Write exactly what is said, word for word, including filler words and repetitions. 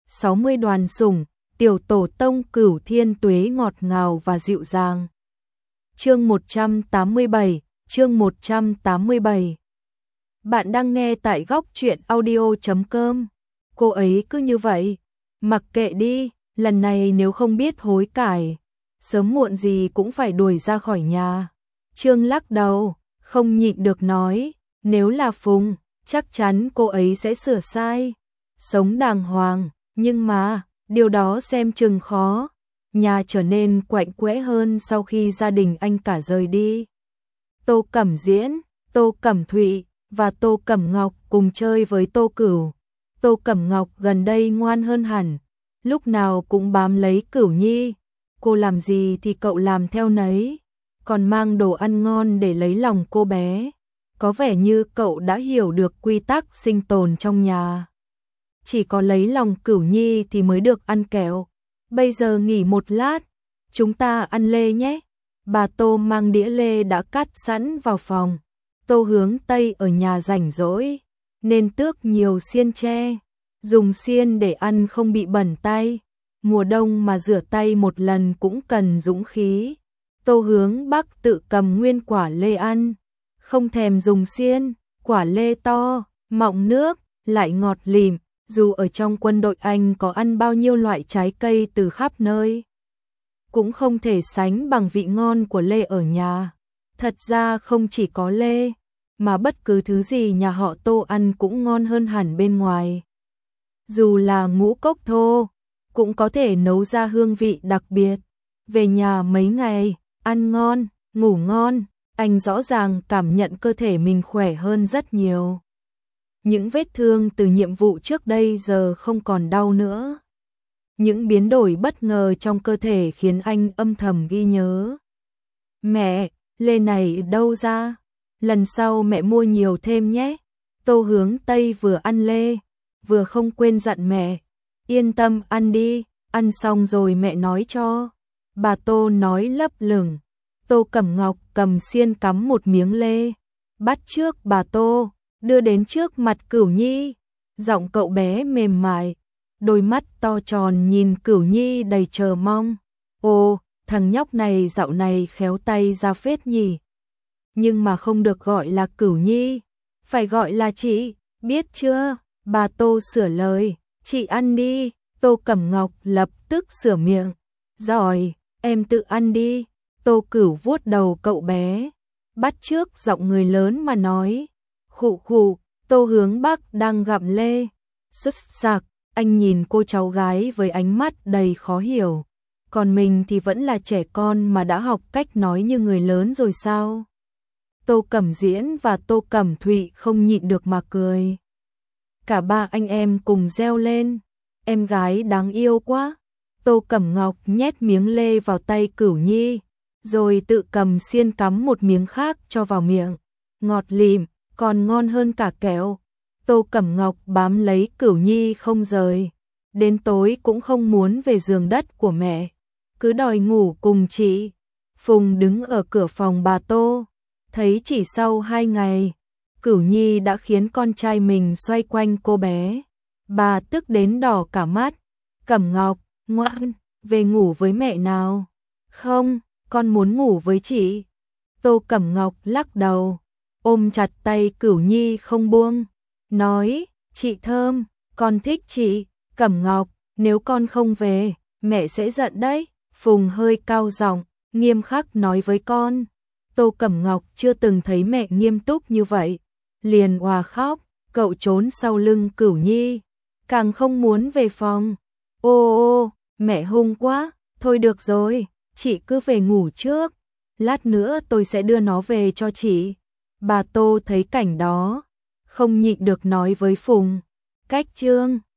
sáu mươi đoàn sủng, tiểu tổ tông Cửu Thiên Tuế ngọt ngào và dịu dàng. Chương một trăm tám mươi bảy, chương một trăm tám mươi bảy. Bạn đang nghe tại góc truyện audio chấm com. Cô ấy cứ như vậy, mặc kệ đi, lần này nếu không biết hối cải, sớm muộn gì cũng phải đuổi ra khỏi nhà. Trương lắc đầu, không nhịn được nói, nếu là Phùng, chắc chắn cô ấy sẽ sửa sai, sống đàng hoàng, nhưng mà, điều đó xem chừng khó. Nhà trở nên quạnh quẽ hơn sau khi gia đình anh cả rời đi. Tô Cẩm Diễn, Tô Cẩm Thụy và Tô Cẩm Ngọc cùng chơi với Tô Cửu. Tô Cẩm Ngọc gần đây ngoan hơn hẳn, lúc nào cũng bám lấy Cửu Nhi. Cô làm gì thì cậu làm theo nấy, còn mang đồ ăn ngon để lấy lòng cô bé. Có vẻ như cậu đã hiểu được quy tắc sinh tồn trong nhà. Chỉ có lấy lòng Cửu Nhi thì mới được ăn kẹo. Bây giờ nghỉ một lát, chúng ta ăn lê nhé. Bà Tô mang đĩa lê đã cắt sẵn vào phòng. Tô Hướng Tây ở nhà rảnh rỗi, nên tước nhiều xiên tre, dùng xiên để ăn không bị bẩn tay. Mùa đông mà rửa tay một lần cũng cần dũng khí. Tô Hướng Bắc tự cầm nguyên quả lê ăn, không thèm dùng xiên. Quả lê to, mọng nước, lại ngọt lìm. Dù ở trong quân đội Anh có ăn bao nhiêu loại trái cây từ khắp nơi, cũng không thể sánh bằng vị ngon của lê ở nhà. Thật ra không chỉ có lê, mà bất cứ thứ gì nhà họ Tô ăn cũng ngon hơn hẳn bên ngoài. Dù là ngũ cốc thô, cũng có thể nấu ra hương vị đặc biệt. Về nhà mấy ngày, ăn ngon, ngủ ngon, anh rõ ràng cảm nhận cơ thể mình khỏe hơn rất nhiều. Những vết thương từ nhiệm vụ trước đây giờ không còn đau nữa. Những biến đổi bất ngờ trong cơ thể khiến anh âm thầm ghi nhớ. Mẹ, lê này đâu ra? Lần sau mẹ mua nhiều thêm nhé. Tô Hướng Tây vừa ăn lê, vừa không quên dặn mẹ. Yên tâm ăn đi, ăn xong rồi mẹ nói cho. Bà Tô nói lấp lửng. Tô Cẩm Ngọc cầm xiên cắm một miếng lê, bắt trước bà Tô, đưa đến trước mặt Cửu Nhi. Giọng cậu bé mềm mại, đôi mắt to tròn nhìn Cửu Nhi đầy chờ mong. Ồ, thằng nhóc này dạo này khéo tay ra phết nhỉ. Nhưng mà không được gọi là Cửu Nhi, phải gọi là chị, biết chưa? Bà Tô sửa lời, chị ăn đi. Tô Cẩm Ngọc lập tức sửa miệng. Rồi, em tự ăn đi. Tô Cửu vuốt đầu cậu bé, bắt chước giọng người lớn mà nói. Khụ khụ, Tô Hướng Bắc đang gặm lê. Xuất sắc, anh nhìn cô cháu gái với ánh mắt đầy khó hiểu. Còn mình thì vẫn là trẻ con mà đã học cách nói như người lớn rồi sao? Tô Cẩm Diễn và Tô Cẩm Thụy không nhịn được mà cười. Cả ba anh em cùng reo lên. Em gái đáng yêu quá. Tô Cẩm Ngọc nhét miếng lê vào tay Cửu Nhi, rồi tự cầm xiên cắm một miếng khác cho vào miệng. Ngọt lìm, còn ngon hơn cả kẹo. Tô Cẩm Ngọc bám lấy Cửu Nhi không rời. Đến tối cũng không muốn về giường đất của mẹ, cứ đòi ngủ cùng chị. Phùng đứng ở cửa phòng bà Tô, thấy chỉ sau hai ngày, Cửu Nhi đã khiến con trai mình xoay quanh cô bé. Bà tức đến đỏ cả mắt. Cẩm Ngọc, ngoan, về ngủ với mẹ nào. Không, con muốn ngủ với chị. Tô Cẩm Ngọc lắc đầu, ôm chặt tay Cửu Nhi không buông, nói, chị Thơm, con thích chị. Cẩm Ngọc, nếu con không về, mẹ sẽ giận đấy. Phùng hơi cao giọng, nghiêm khắc nói với con. Tô Cẩm Ngọc chưa từng thấy mẹ nghiêm túc như vậy, liền òa khóc. Cậu trốn sau lưng Cửu Nhi, càng không muốn về phòng. Ô ô, mẹ hung quá. Thôi được rồi, chị cứ về ngủ trước, lát nữa tôi sẽ đưa nó về cho chị. Bà Tô thấy cảnh đó, không nhịn được nói với Phùng, cách Trương,